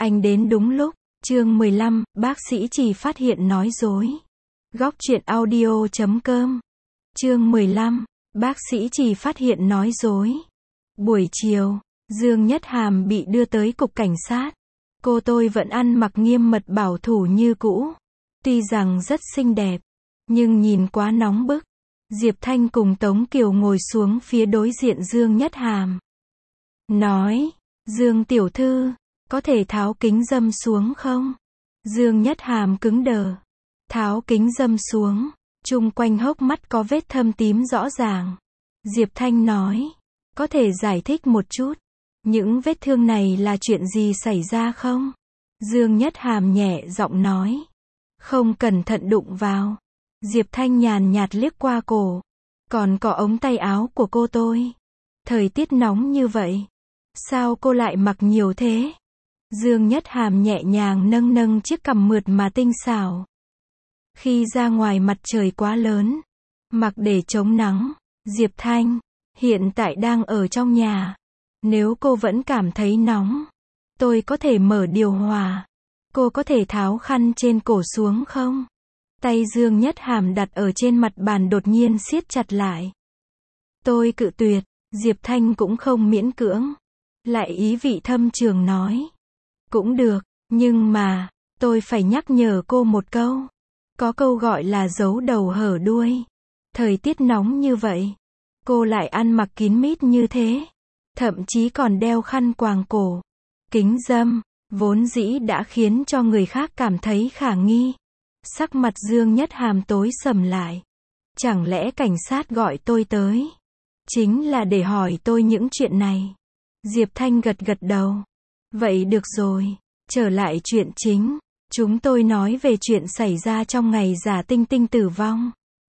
Anh đến đúng lúc. Chương 15, bác sĩ Trì phát hiện nói dối. Góc truyện audio.com. Chương 15, bác sĩ Trì phát hiện nói dối. Buổi chiều, Dương Nhất Hàm bị đưa tới cục cảnh sát. Cô tôi vẫn ăn mặc nghiêm mật bảo thủ như cũ. Tuy rằng rất xinh đẹp, nhưng nhìn quá nóng bức. Diệp Thanh cùng Tống Kiều ngồi xuống phía đối diện Dương Nhất Hàm. Nói, Dương tiểu thư, có thể tháo kính râm xuống không? Dương Nhất Hàm cứng đờ. Tháo kính râm xuống, chung quanh hốc mắt có vết thâm tím rõ ràng. Diệp Thanh nói, có thể giải thích một chút. Những vết thương này là chuyện gì xảy ra không? Dương Nhất Hàm nhẹ giọng nói. Không cẩn thận đụng vào. Diệp Thanh nhàn nhạt liếc qua cổ. Còn có ống tay áo của cô tôi. Thời tiết nóng như vậy. Sao cô lại mặc nhiều thế? Dương Nhất Hàm nhẹ nhàng nâng nâng chiếc cằm mượt mà tinh xảo. Khi ra ngoài mặt trời quá lớn, mặc để chống nắng. Diệp Thanh, hiện tại đang ở trong nhà. Nếu cô vẫn cảm thấy nóng, tôi có thể mở điều hòa. Cô có thể tháo khăn trên cổ xuống không? Tay Dương Nhất Hàm đặt ở trên mặt bàn đột nhiên siết chặt lại. Tôi cự tuyệt. Diệp Thanh cũng không miễn cưỡng. Lại ý vị thâm trường nói. Cũng được, nhưng mà, tôi phải nhắc nhở cô một câu. Có câu gọi là giấu đầu hở đuôi. Thời tiết nóng như vậy, cô lại ăn mặc kín mít như thế. Thậm chí còn đeo khăn quàng cổ. Kính râm, vốn dĩ đã khiến cho người khác cảm thấy khả nghi. Sắc mặt Dương Nhất Hàm tối sầm lại. Chẳng lẽ cảnh sát gọi tôi tới? Chính là để hỏi tôi những chuyện này. Diệp Thanh gật gật đầu. Vậy được rồi, trở lại chuyện chính. Chúng tôi nói về chuyện xảy ra trong ngày Giả Tinh Tinh tử vong.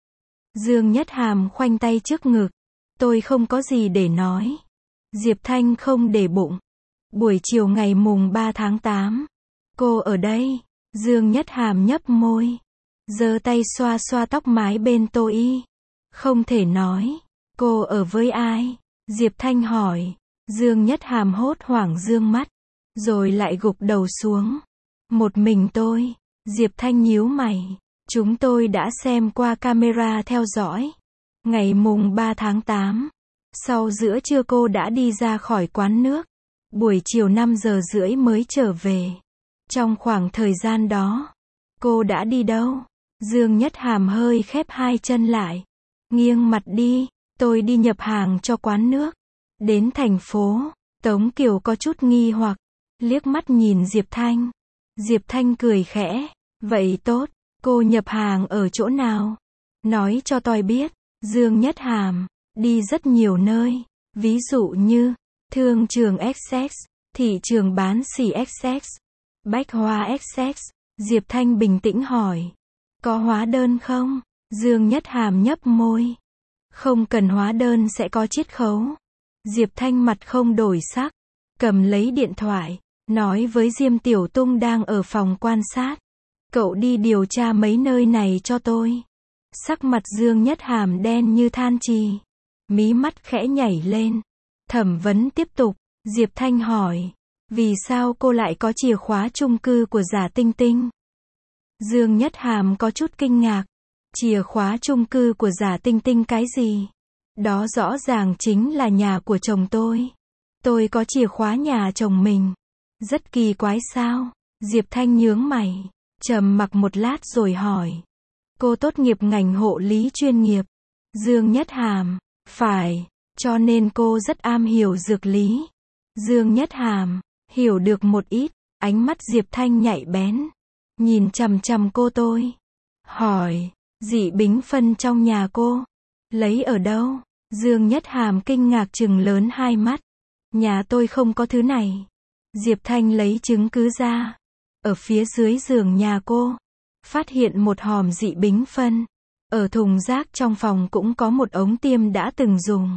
Dương Nhất Hàm khoanh tay trước ngực. Tôi không có gì để nói. Diệp Thanh không để bụng. Buổi chiều ngày mùng 3 tháng 8. Cô ở đây. Dương Nhất Hàm nhấp môi. Giơ tay xoa xoa tóc mái bên Tô Y. Không thể nói. Cô ở với ai? Diệp Thanh hỏi. Dương Nhất Hàm hốt hoảng dương mắt. Rồi lại gục đầu xuống. Một mình tôi. Diệp Thanh nhíu mày. Chúng tôi đã xem qua camera theo dõi. Ngày mùng 3 tháng 8. Sau giữa trưa cô đã đi ra khỏi quán nước. Buổi chiều 5 giờ rưỡi mới trở về. Trong khoảng thời gian đó, cô đã đi đâu? Dương Nhất Hàm hơi khép hai chân lại. Nghiêng mặt đi. Tôi đi nhập hàng cho quán nước. Đến thành phố. Tống Kiều có chút nghi hoặc. Liếc mắt nhìn Diệp Thanh. Diệp Thanh cười khẽ. Vậy tốt. Cô nhập hàng ở chỗ nào? Nói cho tôi biết. Dương Nhất Hàm. Đi rất nhiều nơi. Ví dụ như thương trường XX, thị trường bán xỉ XX, bách hóa XX. Diệp Thanh bình tĩnh hỏi. Có hóa đơn không? Dương Nhất Hàm nhấp môi. Không cần hóa đơn sẽ có chiết khấu. Diệp Thanh mặt không đổi sắc. Cầm lấy điện thoại. Nói với Diêm Tiểu Tung đang ở phòng quan sát. Cậu đi điều tra mấy nơi này cho tôi. Sắc mặt Dương Nhất Hàm đen như than chì. Mí mắt khẽ nhảy lên. Thẩm vấn tiếp tục. Diệp Thanh hỏi. Vì sao cô lại có chìa khóa chung cư của Giả Tinh Tinh? Dương Nhất Hàm có chút kinh ngạc. Chìa khóa chung cư của Giả Tinh Tinh cái gì? Đó rõ ràng chính là nhà của chồng tôi. Tôi có chìa khóa nhà chồng mình. Rất kỳ quái sao? Diệp Thanh nhướng mày. Trầm mặc một lát rồi hỏi. Cô tốt nghiệp ngành hộ lý chuyên nghiệp. Dương Nhất Hàm. Phải. Cho nên cô rất am hiểu dược lý. Dương Nhất Hàm. Hiểu được một ít. Ánh mắt Diệp Thanh nhạy bén. Nhìn chằm chằm cô tôi. Hỏi. Dị bính phân trong nhà cô. Lấy ở đâu? Dương Nhất Hàm kinh ngạc trừng lớn hai mắt. Nhà tôi không có thứ này. Diệp Thanh lấy chứng cứ ra. Ở phía dưới giường nhà cô. Phát hiện một hòm dị bính phân. Ở thùng rác trong phòng cũng có một ống tiêm đã từng dùng.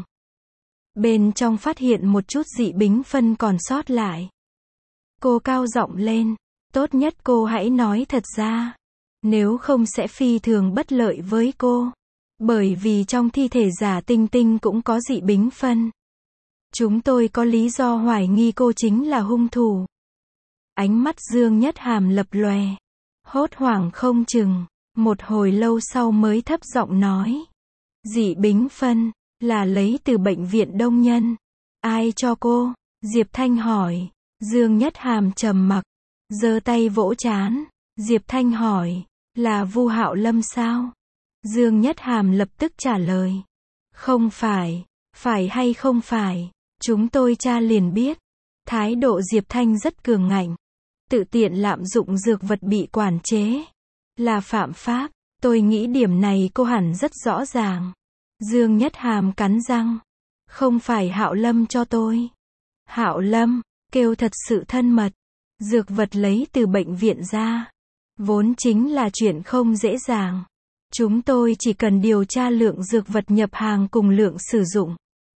Bên trong phát hiện một chút dị bính phân còn sót lại. Cô cao giọng lên. Tốt nhất cô hãy nói thật ra. Nếu không sẽ phi thường bất lợi với cô. Bởi vì trong thi thể Giả Tinh Tinh cũng có dị bính phân. Chúng tôi có lý do hoài nghi cô chính là hung thủ. Ánh mắt Dương Nhất Hàm lập lòe, hốt hoảng không chừng, một hồi lâu sau mới thấp giọng nói. Dị bính phân, là lấy từ bệnh viện Đông Nhân. Ai cho cô? Diệp Thanh hỏi. Dương Nhất Hàm trầm mặc, giơ tay vỗ trán. Diệp Thanh hỏi, là Vu Hạo Lâm sao? Dương Nhất Hàm lập tức trả lời. Không phải, phải hay không phải, chúng tôi tra liền biết. Thái độ Diệp Thanh rất cường ngạnh. Tự tiện lạm dụng dược vật bị quản chế, là phạm pháp. Tôi nghĩ điểm này cô hẳn rất rõ ràng. Dương Nhất Hàm cắn răng. Không phải Hạo Lâm cho tôi. Hạo Lâm, kêu thật sự thân mật. Dược vật lấy từ bệnh viện ra, vốn chính là chuyện không dễ dàng. Chúng tôi chỉ cần điều tra lượng dược vật nhập hàng cùng lượng sử dụng.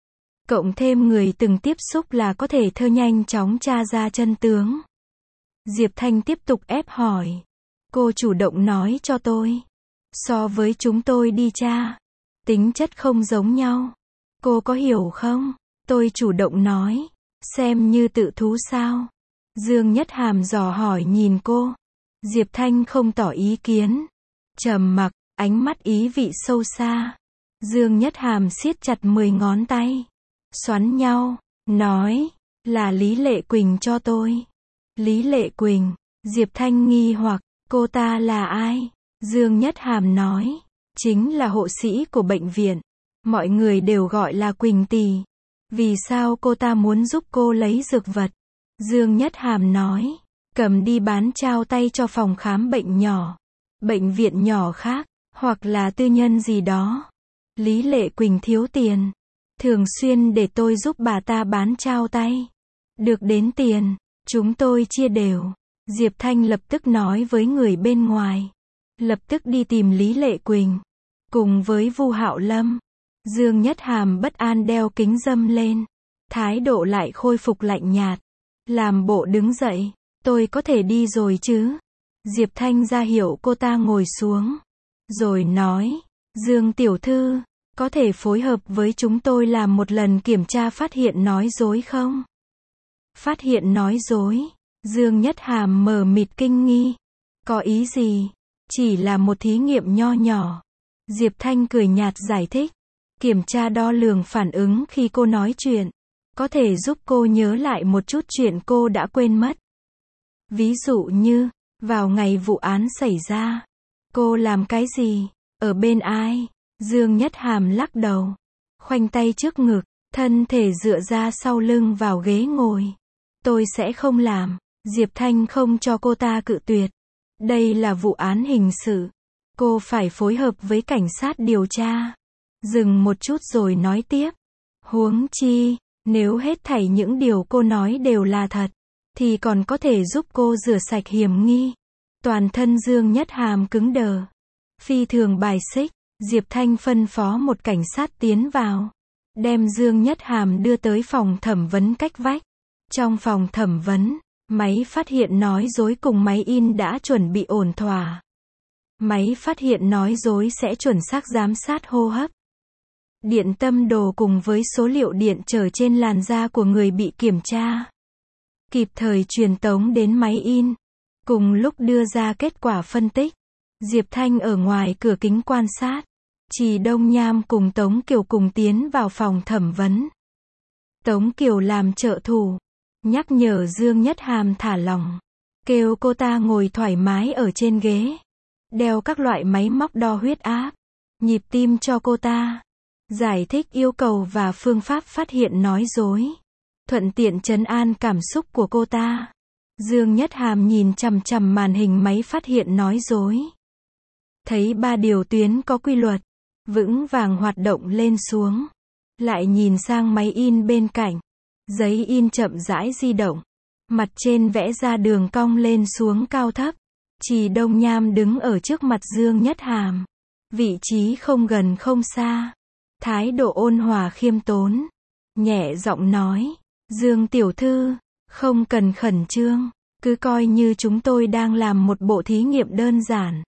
Cộng thêm người từng tiếp xúc là có thể nhanh chóng tra ra chân tướng. Diệp Thanh tiếp tục ép hỏi. Cô chủ động nói cho tôi. So với chúng tôi đi tra, tính chất không giống nhau. Cô có hiểu không? Tôi chủ động nói. Xem như tự thú sao? Dương Nhất Hàm dò hỏi nhìn cô. Diệp Thanh không tỏ ý kiến. Trầm mặc, ánh mắt ý vị sâu xa. Dương Nhất Hàm siết chặt 10 ngón tay. Xoắn nhau, nói. Là Lý Lệ Quỳnh cho tôi. Lý Lệ Quỳnh. Diệp Thanh nghi hoặc, cô ta là ai? Dương Nhất Hàm nói. Chính là hộ sĩ của bệnh viện. Mọi người đều gọi là Quỳnh tỷ. Vì sao cô ta muốn giúp cô lấy dược vật? Dương Nhất Hàm nói. Cầm đi bán trao tay cho phòng khám bệnh nhỏ. Bệnh viện nhỏ khác, hoặc là tư nhân gì đó. Lý Lệ Quỳnh thiếu tiền. Thường xuyên để tôi giúp bà ta bán trao tay. Được đến tiền, chúng tôi chia đều. Diệp Thanh lập tức nói với người bên ngoài. Lập tức đi tìm Lý Lệ Quỳnh. Cùng với Vu Hạo Lâm. Dương Nhất Hàm bất an đeo kính râm lên. Thái độ lại khôi phục lạnh nhạt. Làm bộ đứng dậy. Tôi có thể đi rồi chứ? Diệp Thanh ra hiệu cô ta ngồi xuống. Rồi nói. Dương tiểu thư, có thể phối hợp với chúng tôi làm một lần kiểm tra phát hiện nói dối không? Phát hiện nói dối. Dương Nhất Hàm mờ mịt kinh nghi. Có ý gì? Chỉ là một thí nghiệm nho nhỏ. Diệp Thanh cười nhạt giải thích. Kiểm tra đo lường phản ứng khi cô nói chuyện. Có thể giúp cô nhớ lại một chút chuyện cô đã quên mất. Ví dụ như, vào ngày vụ án xảy ra, cô làm cái gì? Ở bên ai? Dương Nhất Hàm lắc đầu. Khoanh tay trước ngực, thân thể dựa ra sau lưng vào ghế ngồi. Tôi sẽ không làm. Diệp Thanh không cho cô ta cự tuyệt. Đây là vụ án hình sự. Cô phải phối hợp với cảnh sát điều tra. Dừng một chút rồi nói tiếp. Huống chi, nếu hết thảy những điều cô nói đều là thật, thì còn có thể giúp cô rửa sạch hiểm nghi. Toàn thân Dương Nhất Hàm cứng đờ. Phi thường bài xích. Diệp Thanh phân phó một cảnh sát tiến vào. Đem Dương Nhất Hàm đưa tới phòng thẩm vấn cách vách. Trong phòng thẩm vấn, máy phát hiện nói dối cùng máy in đã chuẩn bị ổn thỏa. Máy phát hiện nói dối sẽ chuẩn xác giám sát hô hấp, điện tâm đồ cùng với số liệu điện trở trên làn da của người bị kiểm tra. Kịp thời truyền tống đến máy in. Cùng lúc đưa ra kết quả phân tích. Diệp Thanh ở ngoài cửa kính quan sát. Trì Đông Nham cùng Tống Kiều cùng tiến vào phòng thẩm vấn. Tống Kiều làm trợ thủ. Nhắc nhở Dương Nhất Hàm thả lỏng. Kêu cô ta ngồi thoải mái ở trên ghế. Đeo các loại máy móc đo huyết áp, nhịp tim cho cô ta. Giải thích yêu cầu và phương pháp phát hiện nói dối. Thuận tiện trấn an cảm xúc của cô ta. Dương Nhất Hàm nhìn chằm chằm màn hình máy phát hiện nói dối. Thấy 3 điều tuyến có quy luật, vững vàng hoạt động lên xuống. Lại nhìn sang máy in bên cạnh. Giấy in chậm rãi di động. Mặt trên vẽ ra đường cong lên xuống cao thấp. Trì Đông Nham đứng ở trước mặt Dương Nhất Hàm. Vị trí không gần không xa. Thái độ ôn hòa khiêm tốn. Nhẹ giọng nói. Dương tiểu thư, không cần khẩn trương. Cứ coi như chúng tôi đang làm một bộ thí nghiệm đơn giản.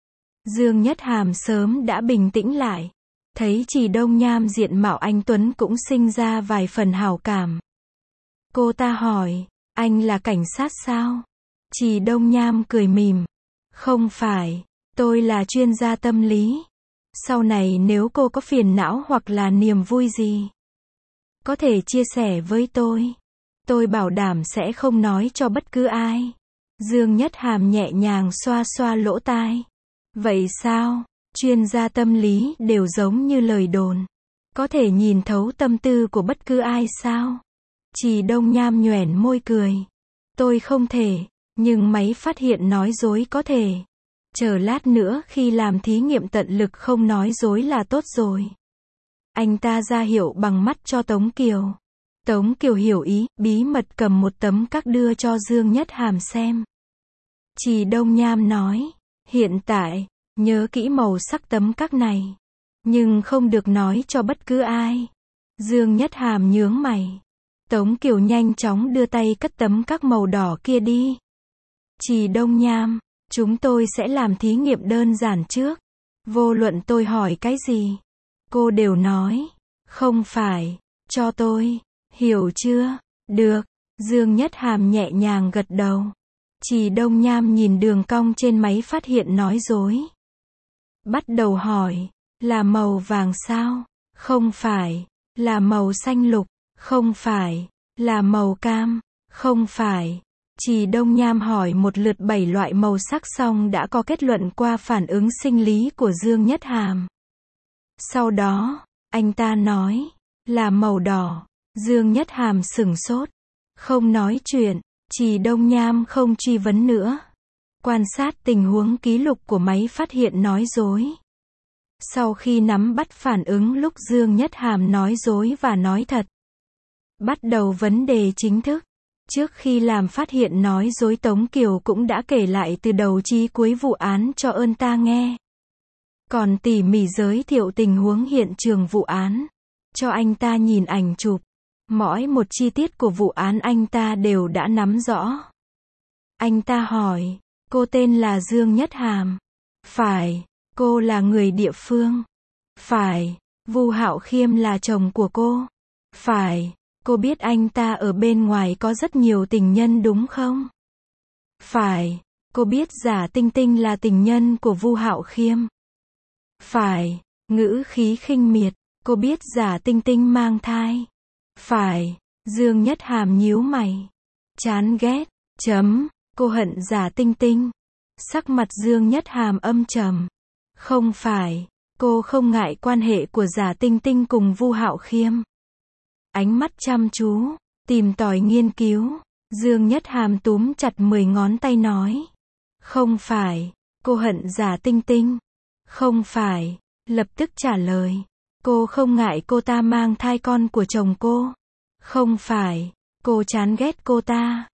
Dương Nhất Hàm sớm đã bình tĩnh lại. Thấy Trì Đông Nham diện mạo anh tuấn cũng sinh ra vài phần hảo cảm. Cô ta hỏi, anh là cảnh sát sao? Trì Đông Nham cười mỉm. Không phải, tôi là chuyên gia tâm lý. Sau này nếu cô có phiền não hoặc là niềm vui gì, có thể chia sẻ với tôi. Tôi bảo đảm sẽ không nói cho bất cứ ai. Dương Nhất Hàm nhẹ nhàng xoa xoa lỗ tai. Vậy sao? Chuyên gia tâm lý đều giống như lời đồn. Có thể nhìn thấu tâm tư của bất cứ ai sao? Trì Đông Nham nhoẻn môi cười. Tôi không thể, nhưng máy phát hiện nói dối có thể. Chờ lát nữa khi làm thí nghiệm tận lực không nói dối là tốt rồi. Anh ta ra hiệu bằng mắt cho Tống Kiều. Tống Kiều hiểu ý, bí mật cầm một tấm các đưa cho Dương Nhất Hàm xem. Trì Đông Nham nói, hiện tại, nhớ kỹ màu sắc tấm các này. Nhưng không được nói cho bất cứ ai. Dương Nhất Hàm nhướng mày. Tống Kiều nhanh chóng đưa tay cất tấm các màu đỏ kia đi. Trì Đông Nham, chúng tôi sẽ làm thí nghiệm đơn giản trước. Vô luận tôi hỏi cái gì, cô đều nói, không phải, cho tôi, hiểu chưa? Được, Dương Nhất Hàm nhẹ nhàng gật đầu. Trì Đông Nham nhìn đường cong trên máy phát hiện nói dối. Bắt đầu hỏi, là màu vàng sao? Không phải, là màu xanh lục, không phải, là màu cam, không phải. Trì Đông Nham hỏi một lượt 7 loại màu sắc xong đã có kết luận qua phản ứng sinh lý của Dương Nhất Hàm. Sau đó, anh ta nói, là màu đỏ. Dương Nhất Hàm sửng sốt, không nói chuyện. Trì Đông Nham không truy vấn nữa. Quan sát tình huống ký lục của máy phát hiện nói dối. Sau khi nắm bắt phản ứng lúc Dương Nhất Hàm nói dối và nói thật, bắt đầu vấn đề chính thức. Trước khi làm phát hiện nói dối, Tống Kiều cũng đã kể lại từ đầu chí cuối vụ án cho ơn ta nghe. Còn tỉ mỉ giới thiệu tình huống hiện trường vụ án, cho anh ta nhìn ảnh chụp. Mỗi một chi tiết của vụ án anh ta đều đã nắm rõ. Anh ta hỏi, cô tên là Dương Nhất Hàm. Phải, cô là người địa phương. Phải, Vu Hạo Khiêm là chồng của cô. Phải, cô biết anh ta ở bên ngoài có rất nhiều tình nhân đúng không? Phải, cô biết Giả Tinh Tinh là tình nhân của Vu Hạo Khiêm. Phải, ngữ khí khinh miệt, cô biết Giả Tinh Tinh mang thai. Phải, Dương Nhất Hàm nhíu mày. Chán ghét, cô hận Giả Tinh Tinh. Sắc mặt Dương Nhất Hàm âm trầm. Không phải, cô không ngại quan hệ của Giả Tinh Tinh cùng Vu Hạo Khiêm. Ánh mắt chăm chú, tìm tòi nghiên cứu. Dương Nhất Hàm túm chặt 10 ngón tay nói. Không phải, cô hận Giả Tinh Tinh. Không phải, lập tức trả lời. Cô không ngại cô ta mang thai con của chồng cô. Không phải, cô chán ghét cô ta.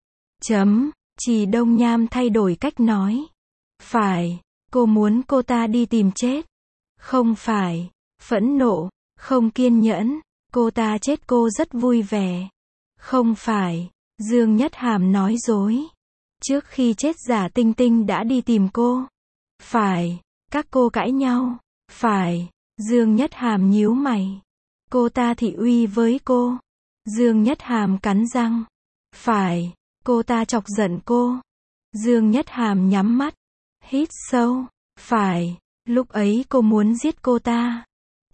Trì Đông Nham thay đổi cách nói. Phải, cô muốn cô ta đi tìm chết. Không phải, phẫn nộ, không kiên nhẫn, cô ta chết cô rất vui vẻ. Không phải, Dương Nhất Hàm nói dối. Trước khi chết Giả Tinh Tinh đã đi tìm cô. Phải, các cô cãi nhau. Phải, Dương Nhất Hàm nhíu mày. Cô ta thị uy với cô. Dương Nhất Hàm cắn răng. Phải, cô ta chọc giận cô. Dương Nhất Hàm nhắm mắt, hít sâu. Phải, lúc ấy cô muốn giết cô ta.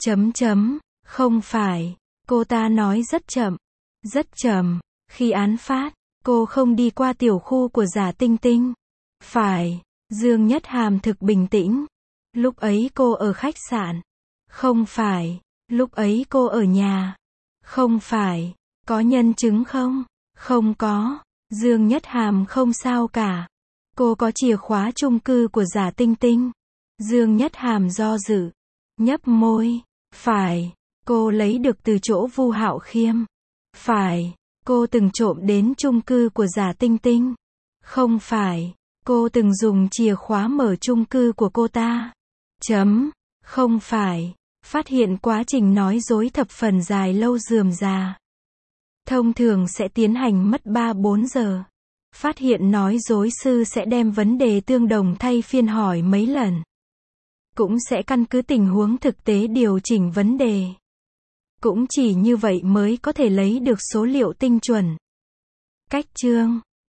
Không phải, cô ta nói rất chậm. Rất chậm, khi án phát, cô không đi qua tiểu khu của Giả Tinh Tinh. Phải, Dương Nhất Hàm thực bình tĩnh. Lúc ấy cô ở khách sạn. Không phải, lúc ấy cô ở nhà. Không phải, có nhân chứng không? Không có. Dương Nhất Hàm không sao cả. Cô có chìa khóa chung cư của Giả Tinh Tinh. Dương Nhất Hàm do dự, nhấp môi. Phải, cô lấy được từ chỗ Vu Hạo Khiêm. Phải, cô từng trộm đến chung cư của Giả Tinh Tinh. Không phải, cô từng dùng chìa khóa mở chung cư của cô ta. Không phải, phát hiện quá trình nói dối thập phần dài lâu rườm rà. Thông thường sẽ tiến hành mất 3-4 giờ. Phát hiện nói dối sư sẽ đem vấn đề tương đồng thay phiên hỏi mấy lần. Cũng sẽ căn cứ tình huống thực tế điều chỉnh vấn đề. Cũng chỉ như vậy mới có thể lấy được số liệu tinh chuẩn. Cách chương